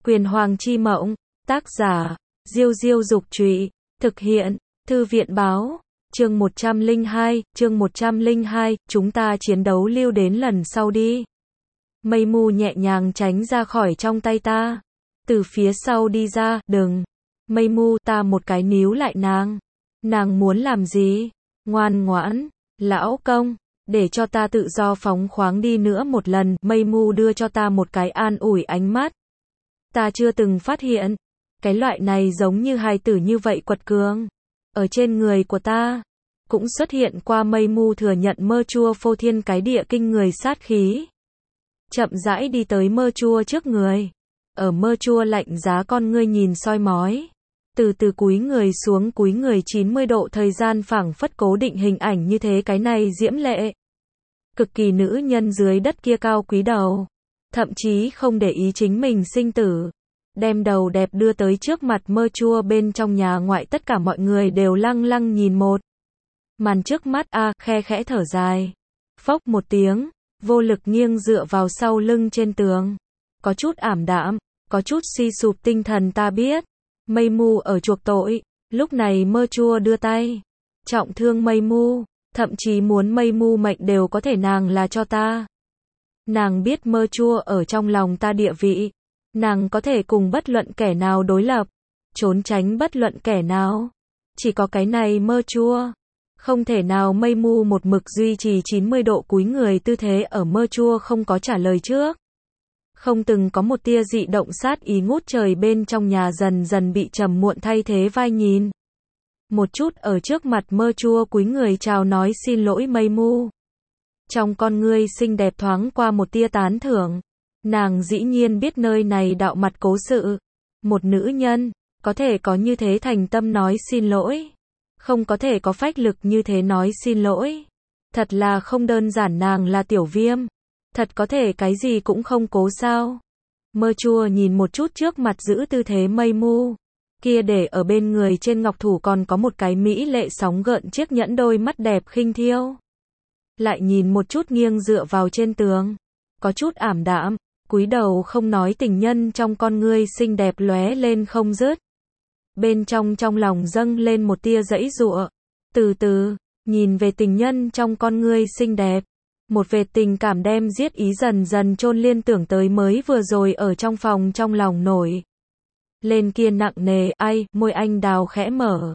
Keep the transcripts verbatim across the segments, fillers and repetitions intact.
Quyền Hoàng chi mộng, tác giả, Diêu Diêu Dục Trụy, thực hiện, Thư viện Báo, chương một trăm lẻ hai, chương một trăm lẻ hai, chúng ta chiến đấu lưu đến lần sau đi. Mây mù nhẹ nhàng tránh ra khỏi trong tay ta, từ phía sau đi ra, đừng. Mây mù, ta một cái níu lại nàng. Nàng muốn làm gì? Ngoan ngoãn, lão công, để cho ta tự do phóng khoáng đi nữa một lần. Mây mù đưa cho ta một cái an ủi ánh mắt. Ta chưa từng phát hiện, cái loại này giống như hài tử như vậy quật cường. Ở trên người của ta, cũng xuất hiện qua. Mây mù thừa nhận mơ chua phô thiên cái địa kinh người sát khí. Chậm rãi đi tới mơ chua trước người. Ở mơ chua lạnh giá con ngươi nhìn soi mói. Từ từ cúi người xuống, cúi người chín mươi độ, thời gian phảng phất cố định hình ảnh như thế. Cái này diễm lệ, cực kỳ nữ nhân dưới đất kia cao quý đầu, thậm chí không để ý chính mình sinh tử, đem đầu đẹp đưa tới trước mặt mơ chua. Bên trong nhà ngoại tất cả mọi người đều lăng lăng nhìn một màn trước mắt. A, khe khẽ thở dài, phốc một tiếng, vô lực nghiêng dựa vào sau lưng trên tường, có chút ảm đạm, có chút suy sụp tinh thần. Ta biết, mây mù ở chuộc tội. Lúc này mơ chua đưa tay, trọng thương mây mù, thậm chí muốn mây mù mệnh đều có thể. Nàng là cho ta. Nàng biết mơ chua ở trong lòng ta địa vị. Nàng có thể cùng bất luận kẻ nào đối lập, trốn tránh bất luận kẻ nào. Chỉ có cái này mơ chua, không thể nào. Mây mù một mực duy trì chín mươi độ cúi người tư thế. Ở mơ chua không có trả lời trước, không từng có một tia dị động. Sát ý ngút trời bên trong nhà dần dần bị trầm muộn thay thế. Vai nhìn một chút ở trước mặt mơ chua, cúi người chào nói xin lỗi mây mù. Trong con ngươi xinh đẹp thoáng qua một tia tán thưởng. Nàng dĩ nhiên biết nơi này đạo mặt cố sự. Một nữ nhân, có thể có như thế thành tâm nói xin lỗi. Không có thể có phách lực như thế nói xin lỗi. Thật là không đơn giản. Nàng là Tiểu Viêm. Thật có thể cái gì cũng không cố sao? Mơ chua nhìn một chút trước mặt giữ tư thế mây mù kia, để ở bên người trên ngọc thủ còn có một cái mỹ lệ sóng gợn chiếc nhẫn. Đôi mắt đẹp khinh thiêu. Lại nhìn một chút nghiêng dựa vào trên tường, có chút ảm đạm, cúi đầu không nói. Tình nhân trong con ngươi xinh đẹp lóe lên không dứt. Bên trong trong lòng dâng lên một tia giãy giụa. Từ từ, nhìn về tình nhân trong con ngươi xinh đẹp. Một vệt tình cảm đem giết ý dần dần chôn liên tưởng tới mới vừa rồi ở trong phòng. Trong lòng nổi lên kia nặng nề. Ai, môi anh đào khẽ mở.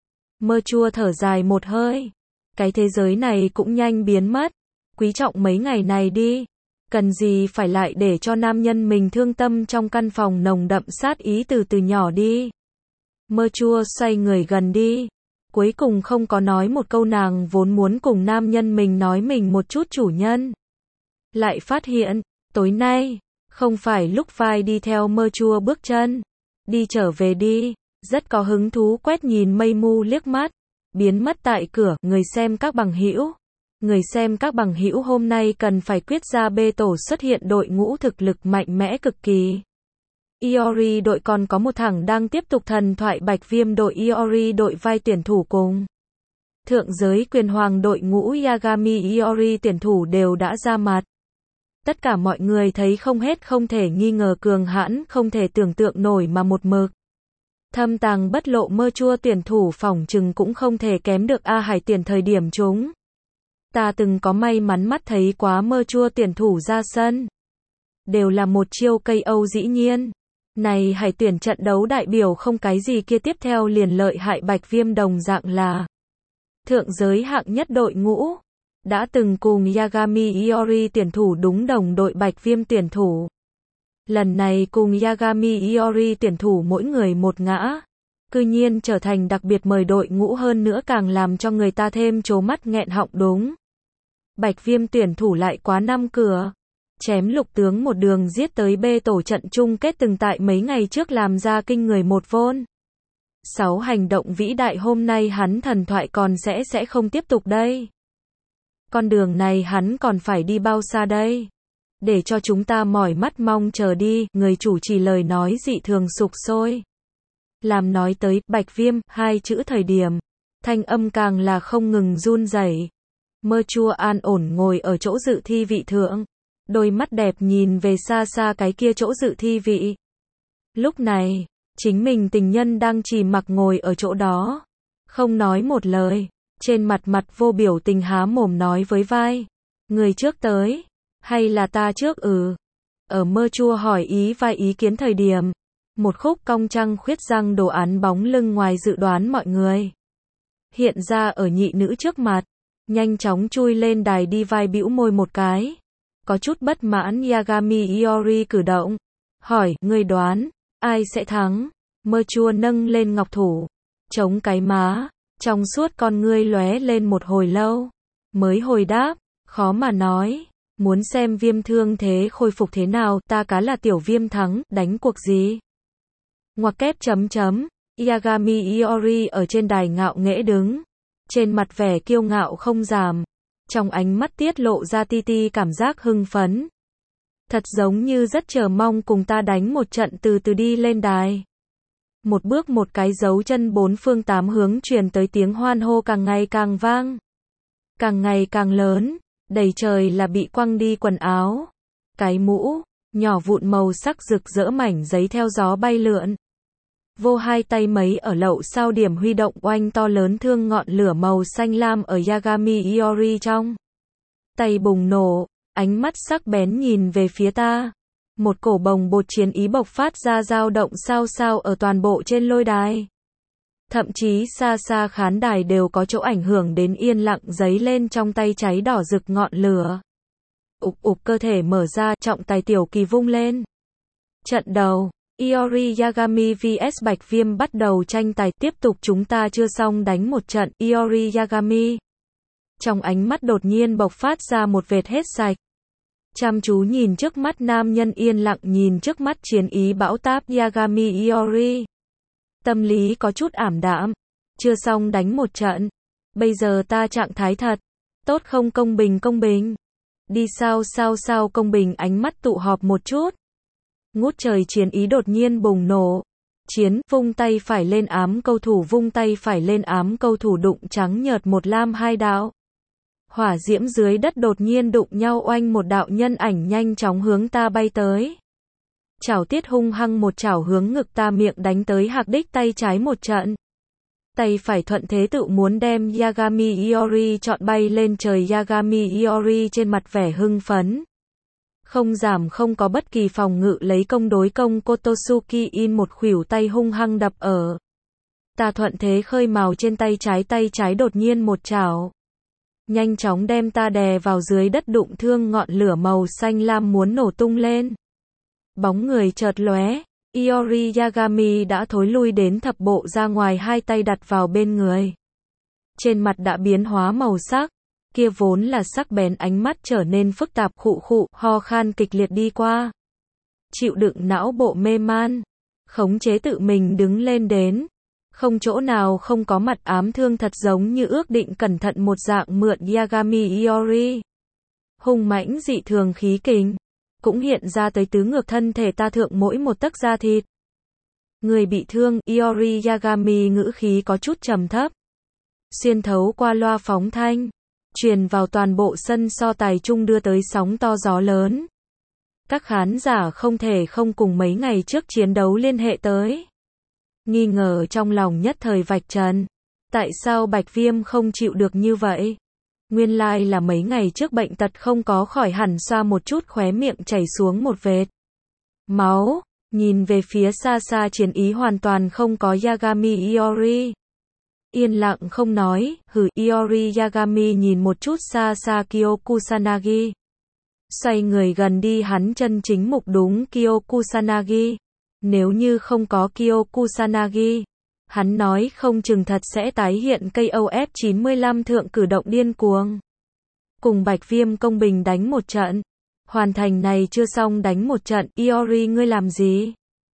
Mơ chua thở dài một hơi. Cái thế giới này cũng nhanh biến mất. Quý trọng mấy ngày này đi. Cần gì phải lại để cho nam nhân mình thương tâm. Trong căn phòng nồng đậm sát ý từ từ nhỏ đi. Mơ chua xoay người gần đi. Cuối cùng không có nói một câu. Nàng vốn muốn cùng nam nhân mình nói mình một chút chủ nhân. Lại phát hiện, tối nay, không phải lúc vai đi theo mơ chua bước chân. Đi trở về đi. Rất có hứng thú quét nhìn mây mù liếc mắt. Biến mất tại cửa. Người xem các bằng hữu. Người xem các bằng hữu hôm nay cần phải quyết ra bê tổ xuất hiện đội ngũ thực lực mạnh mẽ cực kỳ. Iori đội còn có một thằng đang tiếp tục thần thoại. Bạch Viêm đội Iori đội vai tuyển thủ cùng thượng giới quyền hoàng đội ngũ Yagami Iori tuyển thủ đều đã ra mặt. Tất cả mọi người thấy không hết không thể nghi ngờ cường hãn không thể tưởng tượng nổi mà một mực thâm tàng bất lộ mơ chua tuyển thủ phỏng chừng cũng không thể kém được A Hải Tiền. Thời điểm chúng ta từng có may mắn mắt thấy quá mơ chua tuyển thủ ra sân, đều là một chiêu cây Âu. Dĩ nhiên, này Hải tuyển trận đấu đại biểu không cái gì kia tiếp theo liền lợi hại. Bạch Viêm đồng dạng là thượng giới hạng nhất đội ngũ, đã từng cùng Yagami Iori tuyển thủ đúng đồng đội. Bạch Viêm tuyển thủ lần này cùng Yagami Iori tuyển thủ mỗi người một ngã, cư nhiên trở thành đặc biệt mời đội ngũ. Hơn nữa càng làm cho người ta thêm trố mắt nghẹn họng. Đúng, Bạch Viêm tuyển thủ lại quá năm cửa, chém lục tướng một đường giết tới bê tổ trận chung kết. Từng tại mấy ngày trước làm ra kinh người một vôn sáu hành động vĩ đại. Hôm nay hắn thần thoại còn sẽ sẽ không tiếp tục đây. Con đường này hắn còn phải đi bao xa đây? Để cho chúng ta mỏi mắt mong chờ đi. Người chủ trì lời nói dị thường sục sôi. Làm nói tới Bạch Viêm hai chữ thời điểm, thanh âm càng là không ngừng run rẩy. Mơ chua an ổn ngồi ở chỗ dự thi vị thượng, đôi mắt đẹp nhìn về xa xa cái kia chỗ dự thi vị. Lúc này, chính mình tình nhân đang trì mặc ngồi ở chỗ đó. Không nói một lời, trên mặt mặt vô biểu tình há mồm nói với vai. Người trước tới, hay là ta trước ừ. Ở mơ chua hỏi ý vai ý kiến thời điểm. Một khúc cong trăng khuyết răng đồ án bóng lưng ngoài dự đoán mọi người. Hiện ra ở nhị nữ trước mặt. Nhanh chóng chui lên đài đi vai bĩu môi một cái. Có chút bất mãn Yagami Iori cử động. Hỏi, ngươi đoán, ai sẽ thắng? Mơ chua nâng lên ngọc thủ. Chống cái má. Trong suốt con ngươi lóe lên một hồi lâu. Mới hồi đáp, khó mà nói. Muốn xem viêm thương thế khôi phục thế nào, ta cá là tiểu viêm thắng, đánh cuộc gì? Ngoặc kép chấm chấm. Yagami Iori ở trên đài ngạo nghễ đứng. Trên mặt vẻ kiêu ngạo không giảm. Trong ánh mắt tiết lộ ra ti ti cảm giác hưng phấn. Thật giống như rất chờ mong cùng ta đánh một trận từ từ đi lên đài. Một bước một cái dấu chân bốn phương tám hướng truyền tới tiếng hoan hô càng ngày càng vang. Càng ngày càng lớn, đầy trời là bị quăng đi quần áo. Cái mũ, nhỏ vụn màu sắc rực rỡ mảnh giấy theo gió bay lượn. Vô hai tay mấy ở lậu sao điểm huy động oanh to lớn thương ngọn lửa màu xanh lam ở Yagami Iori trong. Tay bùng nổ, ánh mắt sắc bén nhìn về phía ta. Một cổ bồng bột chiến ý bộc phát ra dao động sao sao ở toàn bộ trên lôi đài. Thậm chí xa xa khán đài đều có chỗ ảnh hưởng đến yên lặng giấy lên trong tay cháy đỏ rực ngọn lửa. Ục ục cơ thể mở ra, trọng tài tiểu kỳ vung lên. Trận đầu, Iori Yagami vs Bạch Viêm bắt đầu tranh tài, tiếp tục chúng ta chưa xong đánh một trận, Iori Yagami. Trong ánh mắt đột nhiên bộc phát ra một vệt hết sạch. Chăm chú nhìn trước mắt nam nhân yên lặng nhìn trước mắt chiến ý bão táp Yagami Iori. Tâm lý có chút ảm đạm. Chưa xong đánh một trận. Bây giờ ta trạng thái thật. Tốt không công bình công bình. Đi sao sao sao công bình ánh mắt tụ họp một chút. Ngút trời chiến ý đột nhiên bùng nổ. Chiến, vung tay phải lên ám cầu thủ vung tay phải lên ám cầu thủ đụng trắng nhợt một lam hai đạo. Hỏa diễm dưới đất đột nhiên đụng nhau oanh một đạo nhân ảnh nhanh chóng hướng ta bay tới. Chảo tiết hung hăng một chảo hướng ngực ta miệng đánh tới hạc đích tay trái một trận. Tay phải thuận thế tự muốn đem Yagami Iori chọn bay lên trời Yagami Iori trên mặt vẻ hưng phấn. Không giảm không có bất kỳ phòng ngự lấy công đối công Kotosuki in một khuỷu tay hung hăng đập ở. Ta thuận thế khơi mào trên tay trái tay trái đột nhiên một chảo. Nhanh chóng đem ta đè vào dưới đất đụng thương ngọn lửa màu xanh lam muốn nổ tung lên. Bóng người chợt lóe, Iori Yagami đã thối lui đến thập bộ ra ngoài hai tay đặt vào bên người. Trên mặt đã biến hóa màu sắc, kia vốn là sắc bén ánh mắt trở nên phức tạp khụ khụ, ho khan kịch liệt đi qua. Chịu đựng não bộ mê man, khống chế tự mình đứng lên đến. Không chỗ nào không có mặt ám thương thật giống như ước định cẩn thận một dạng mượn Yagami Iori. Hung mãnh dị thường khí kình. Cũng hiện ra tới tứ ngược thân thể ta thượng mỗi một tấc da thịt. Người bị thương, Iori Yagami ngữ khí có chút trầm thấp. Xuyên thấu qua loa phóng thanh. Truyền vào toàn bộ sân so tài chung đưa tới sóng to gió lớn. Các khán giả không thể không cùng mấy ngày trước chiến đấu liên hệ tới. Nghi ngờ trong lòng nhất thời vạch trần. Tại sao Bạch Viêm không chịu được như vậy? Nguyên lai like là mấy ngày trước bệnh tật không có khỏi hẳn xoa một chút khóe miệng chảy xuống một vệt máu, nhìn về phía xa xa chiến ý hoàn toàn không có Yagami Iori. Yên lặng không nói, hừ Iori Yagami nhìn một chút xa xa Kyo Kusanagi. Xoay người gần đi hắn chân chính mục đúng Kyo Kusanagi. Nếu như không có Kyo Kusanagi, hắn nói không chừng thật sẽ tái hiện cây O F chín mươi lăm thượng cử động điên cuồng. Cùng Bạch Viêm công bình đánh một trận. Hoàn thành này chưa xong đánh một trận, Iori ngươi làm gì?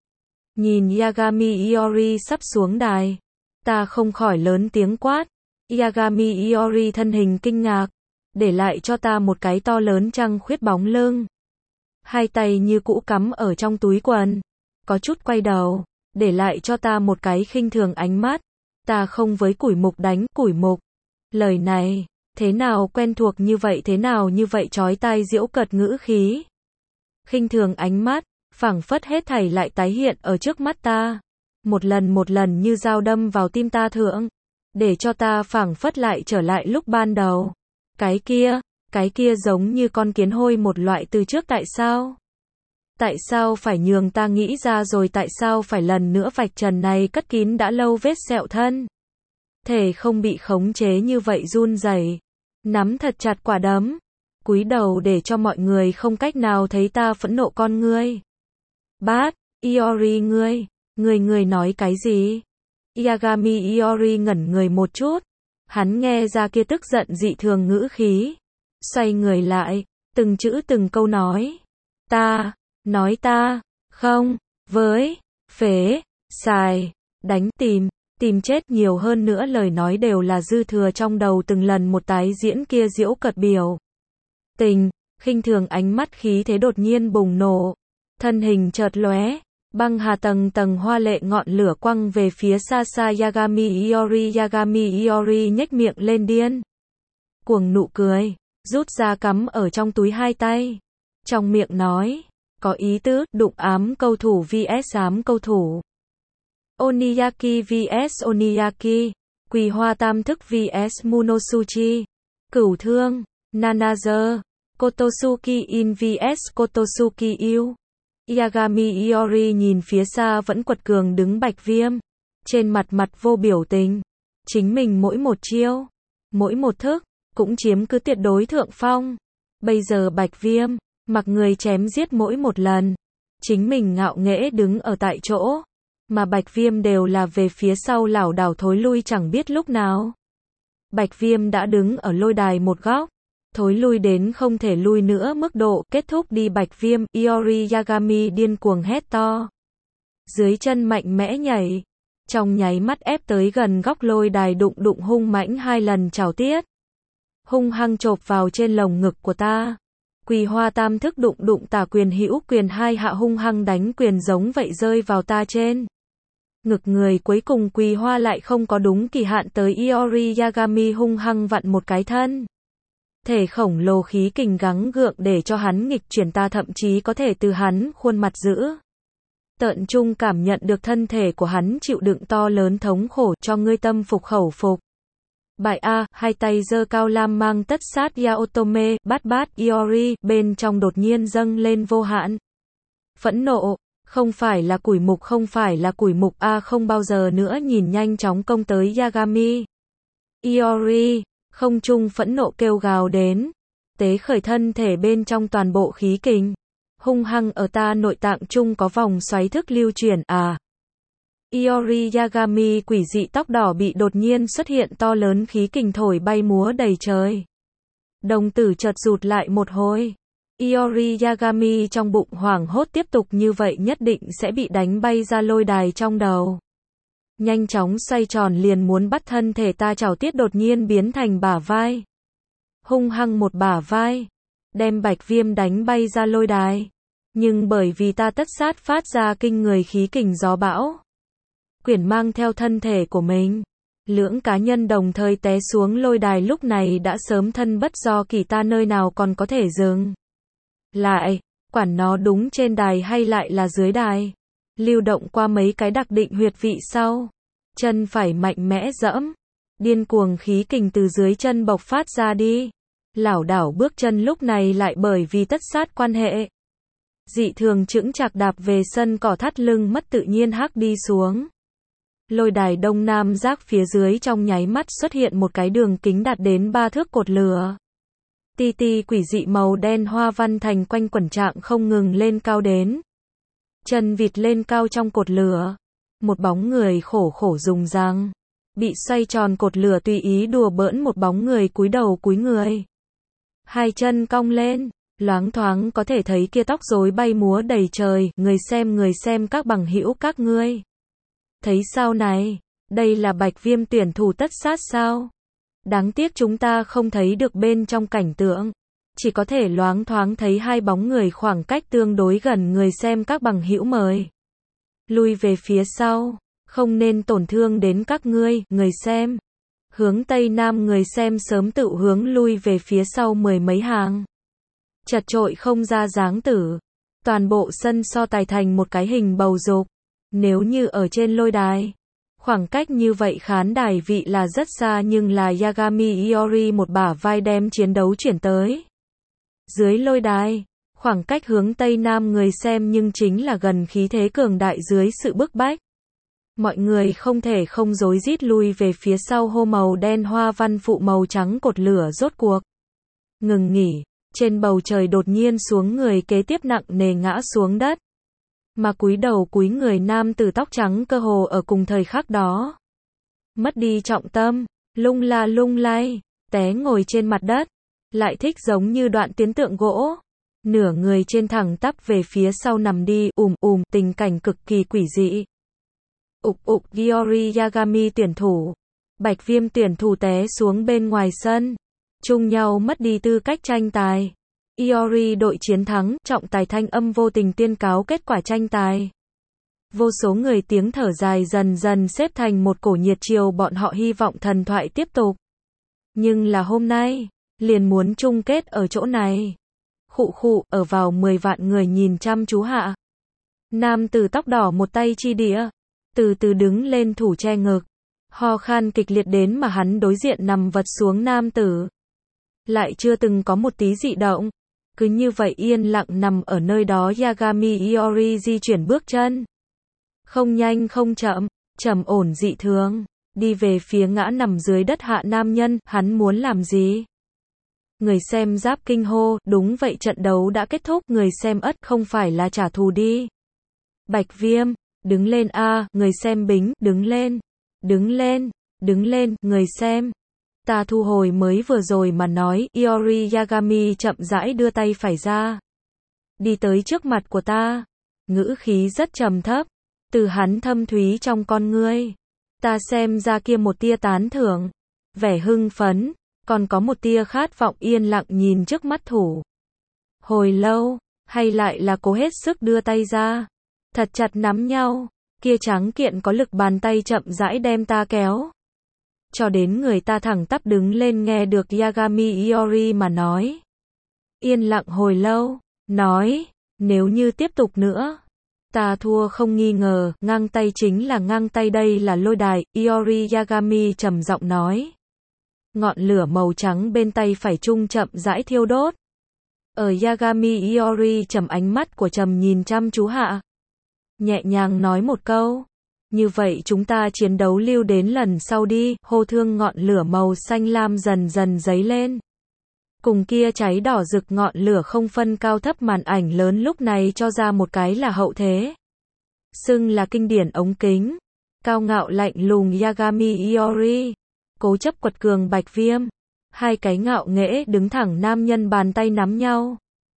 Nhìn Yagami Iori sắp xuống đài. Ta không khỏi lớn tiếng quát. Yagami Iori thân hình kinh ngạc. Để lại cho ta một cái to lớn trăng khuyết bóng lưng. Hai tay như cũ cắm ở trong túi quần. Có chút quay đầu. Để lại cho ta một cái khinh thường ánh mắt. Ta không với củi mục đánh củi mục. Lời này, thế nào quen thuộc như vậy thế nào như vậy chói tai giễu cợt ngữ khí. Khinh thường ánh mắt, phảng phất hết thảy lại tái hiện ở trước mắt ta. Một lần một lần như dao đâm vào tim ta thượng. Để cho ta phảng phất lại trở lại lúc ban đầu. Cái kia, cái kia giống như con kiến hôi một loại từ trước tại sao? Tại sao phải nhường ta nghĩ ra rồi tại sao phải lần nữa vạch trần này cất kín đã lâu vết sẹo thân? Thể không bị khống chế như vậy run rẩy, nắm thật chặt quả đấm, cúi đầu để cho mọi người không cách nào thấy ta phẫn nộ con ngươi. Bát, Iori ngươi, ngươi ngươi nói cái gì? Yagami Iori ngẩn người một chút, hắn nghe ra kia tức giận dị thường ngữ khí, xoay người lại, từng chữ từng câu nói. Ta, nói ta, không, với, phế, xài, đánh, tìm, tìm chết nhiều hơn nữa lời nói đều là dư thừa trong đầu từng lần một tái diễn kia giễu cợt biểu. Tình, khinh thường ánh mắt khí thế đột nhiên bùng nổ, thân hình chợt lóe, băng hà tầng tầng hoa lệ ngọn lửa quăng về phía xa xa Yagami Iori. Yagami Iori nhếch miệng lên điên cuồng nụ cười, rút ra cắm ở trong túi hai tay, trong miệng nói, có ý tứ, đụng ám câu thủ vs ám câu thủ. Oniyaki vs Oniyaki, Quỳ Hoa Tam Thức vs Munosuchi, Cửu Thương, Nanager, Kotosuki In vs Kotosuki Yêu. Yagami Iori nhìn phía xa vẫn quật cường đứng Bạch Viêm, trên mặt mặt vô biểu tình. Chính mình mỗi một chiêu, mỗi một thức, cũng chiếm cứ tuyệt đối thượng phong. Bây giờ Bạch Viêm, mặc người chém giết mỗi một lần, chính mình ngạo nghễ đứng ở tại chỗ, mà Bạch Viêm đều là về phía sau lảo đảo thối lui chẳng biết lúc nào. Bạch Viêm đã đứng ở lôi đài một góc, thối lui đến không thể lui nữa mức độ, kết thúc đi Bạch Viêm. Iori Yagami điên cuồng hét to, dưới chân mạnh mẽ nhảy, trong nháy mắt ép tới gần góc lôi đài, đụng đụng hung mãnh hai lần trảo tiết, hung hăng chộp vào trên lồng ngực của ta. Quỳ Hoa Tam Thức đụng đụng tả quyền hữu quyền hai hạ hung hăng đánh quyền giống vậy rơi vào ta trên ngực người. Cuối cùng Quỳ Hoa lại không có đúng kỳ hạn tới Iori Yagami hung hăng vặn một cái thân thể khổng lồ khí kình gắng gượng để cho hắn nghịch chuyển, ta thậm chí có thể từ hắn khuôn mặt dữ tợn trung cảm nhận được thân thể của hắn chịu đựng to lớn thống khổ. Cho ngươi tâm phục khẩu phục. Bại A, hai tay giơ cao lam mang tất sát Yaotome, bát bát Iori, bên trong đột nhiên dâng lên vô hạn phẫn nộ, không phải là củi mục, không phải là củi mục A, không bao giờ nữa nhìn nhanh chóng công tới Yagami Iori, không trung phẫn nộ kêu gào đến, tế khởi thân thể bên trong toàn bộ khí kình, hung hăng ở ta nội tạng trung có vòng xoáy thức lưu chuyển. À, Iori Yagami quỷ dị tóc đỏ bị đột nhiên xuất hiện to lớn khí kình thổi bay múa đầy trời. Đồng tử chợt rụt lại một hồi. Iori Yagami trong bụng hoảng hốt, tiếp tục như vậy nhất định sẽ bị đánh bay ra lôi đài trong đầu. Nhanh chóng xoay tròn liền muốn bắt thân thể ta, chảo tiết đột nhiên biến thành bả vai. Hung hăng một bả vai, đem Bạch Viêm đánh bay ra lôi đài. Nhưng bởi vì ta tất sát phát ra kinh người khí kình gió bão, quyển mang theo thân thể của mình, lưỡng cá nhân đồng thời té xuống lôi đài, lúc này đã sớm thân bất do kỳ, ta nơi nào còn có thể dừng lại, quản nó đúng trên đài hay lại là dưới đài. Lưu động qua mấy cái đặc định huyệt vị sau, chân phải mạnh mẽ dẫm, điên cuồng khí kình từ dưới chân bộc phát ra đi. Lảo đảo bước chân lúc này lại bởi vì tất sát quan hệ, dị thường chững chạc đạp về sân cỏ, thắt lưng mất tự nhiên hắc đi xuống. Lôi đài đông nam giác phía dưới trong nháy mắt xuất hiện một cái đường kính đạt đến ba thước cột lửa. Ti ti quỷ dị màu đen hoa văn thành quanh quẩn trạng không ngừng lên cao đến. Chân vịt lên cao trong cột lửa. Một bóng người khổ khổ dùng răng. Bị xoay tròn cột lửa tùy ý đùa bỡn, một bóng người cúi đầu cúi người. Hai chân cong lên, loáng thoáng có thể thấy kia tóc rối bay múa đầy trời. Người xem người xem các bằng hữu các ngươi. Thấy sao này? Đây là Bạch Viêm tuyển thủ tất sát sao? Đáng tiếc chúng ta không thấy được bên trong cảnh tượng. Chỉ có thể loáng thoáng thấy hai bóng người khoảng cách tương đối gần, người xem các bằng hữu mời lui về phía sau, không nên tổn thương đến các ngươi, người xem. Hướng Tây Nam người xem sớm tự hướng lui về phía sau mười mấy hàng. Chật chội không ra dáng tử. Toàn bộ sân so tài thành một cái hình bầu dục. Nếu như ở trên lôi đài, khoảng cách như vậy khán đài vị là rất xa, nhưng là Yagami Iori một bả vai đem chiến đấu chuyển tới. Dưới lôi đài, khoảng cách hướng Tây Nam người xem nhưng chính là gần, khí thế cường đại dưới sự bức bách. Mọi người không thể không rối rít lui về phía sau, hô màu đen hoa văn phụ màu trắng cột lửa rốt cuộc ngừng nghỉ. Trên bầu trời đột nhiên xuống người kế tiếp nặng nề ngã xuống đất. Mà cúi đầu cúi người nam tử tóc trắng cơ hồ ở cùng thời khắc đó mất đi trọng tâm, lung la lung lay, té ngồi trên mặt đất, lại thích giống như đoạn tiến tượng gỗ, nửa người trên thẳng tắp về phía sau nằm đi, ùm ùm, tình cảnh cực kỳ quỷ dị. Ục ục, Iori Yagami tuyển thủ, Bạch Viêm tuyển thủ té xuống bên ngoài sân, chung nhau mất đi tư cách tranh tài. Iori đội chiến thắng, trọng tài thanh âm vô tình tuyên cáo kết quả tranh tài. Vô số người tiếng thở dài dần dần xếp thành một cổ nhiệt triều, bọn họ hy vọng thần thoại tiếp tục. Nhưng là hôm nay, liền muốn chung kết ở chỗ này. Khụ khụ, ở vào mười vạn người nhìn chăm chú hạ. Nam tử tóc đỏ một tay chi đĩa, từ từ đứng lên thủ che ngực. Ho khan kịch liệt đến mà hắn đối diện nằm vật xuống nam tử. Lại chưa từng có một tí dị động. Cứ như vậy yên lặng nằm ở nơi đó. Yagami Iori di chuyển bước chân. Không nhanh không chậm, trầm ổn dị thường. Đi về phía ngã nằm dưới đất hạ nam nhân, hắn muốn làm gì? Người xem giáp kinh hô, đúng vậy, trận đấu đã kết thúc, người xem ất, không phải là trả thù đi. Bạch Viêm, đứng lên a, người xem bính, đứng lên, đứng lên, đứng lên, người xem. Ta thu hồi mới vừa rồi mà nói. Iori Yagami chậm rãi đưa tay phải ra, đi tới trước mặt của ta, ngữ khí rất trầm thấp, từ hắn thâm thúy trong con ngươi, ta xem ra kia một tia tán thưởng, vẻ hưng phấn, còn có một tia khát vọng. Yên lặng nhìn trước mắt thủ. Hồi lâu, hay lại là cố hết sức đưa tay ra, thật chặt nắm nhau, kia trắng kiện có lực bàn tay chậm rãi đem ta kéo. Cho đến người ta thẳng tắp đứng lên, nghe được Yagami Iori mà nói. Yên lặng hồi lâu, nói, nếu như tiếp tục nữa, ta thua không nghi ngờ, ngang tay chính là ngang tay, đây là lôi đài. Iori Yagami trầm giọng nói. Ngọn lửa màu trắng bên tay phải trung chậm rãi thiêu đốt. Ở Yagami Iori trầm ánh mắt của trầm nhìn chăm chú hạ. Nhẹ nhàng nói một câu. Như vậy chúng ta chiến đấu lưu đến lần sau đi. Hô thương ngọn lửa màu xanh lam dần dần dấy lên. Cùng kia cháy đỏ rực ngọn lửa không phân cao thấp, màn ảnh lớn lúc này cho ra một cái là hậu thế. Xưng là kinh điển ống kính. Cao ngạo lạnh lùng Yagami Iori. Cố chấp quật cường Bạch Viêm. Hai cái ngạo nghễ đứng thẳng nam nhân bàn tay nắm nhau.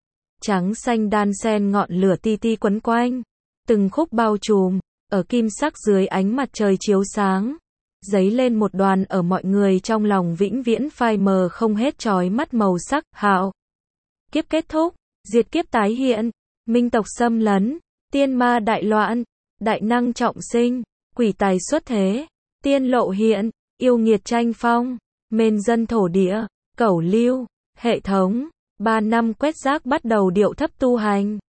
Trắng xanh đan xen ngọn lửa ti ti quấn quanh. Từng khúc bao trùm. Ở kim sắc dưới ánh mặt trời chiếu sáng. Dấy lên một đoàn ở mọi người trong lòng vĩnh viễn phai mờ không hết chói mắt màu sắc. Hạo kiếp kết thúc. Diệt kiếp tái hiện. Minh tộc xâm lấn. Tiên ma đại loạn. Đại năng trọng sinh. Quỷ tài xuất thế. Tiên lộ hiện. Yêu nghiệt tranh phong. Mên dân thổ địa. Cẩu lưu. Hệ thống. Ba năm quét rác bắt đầu điệu thấp tu hành.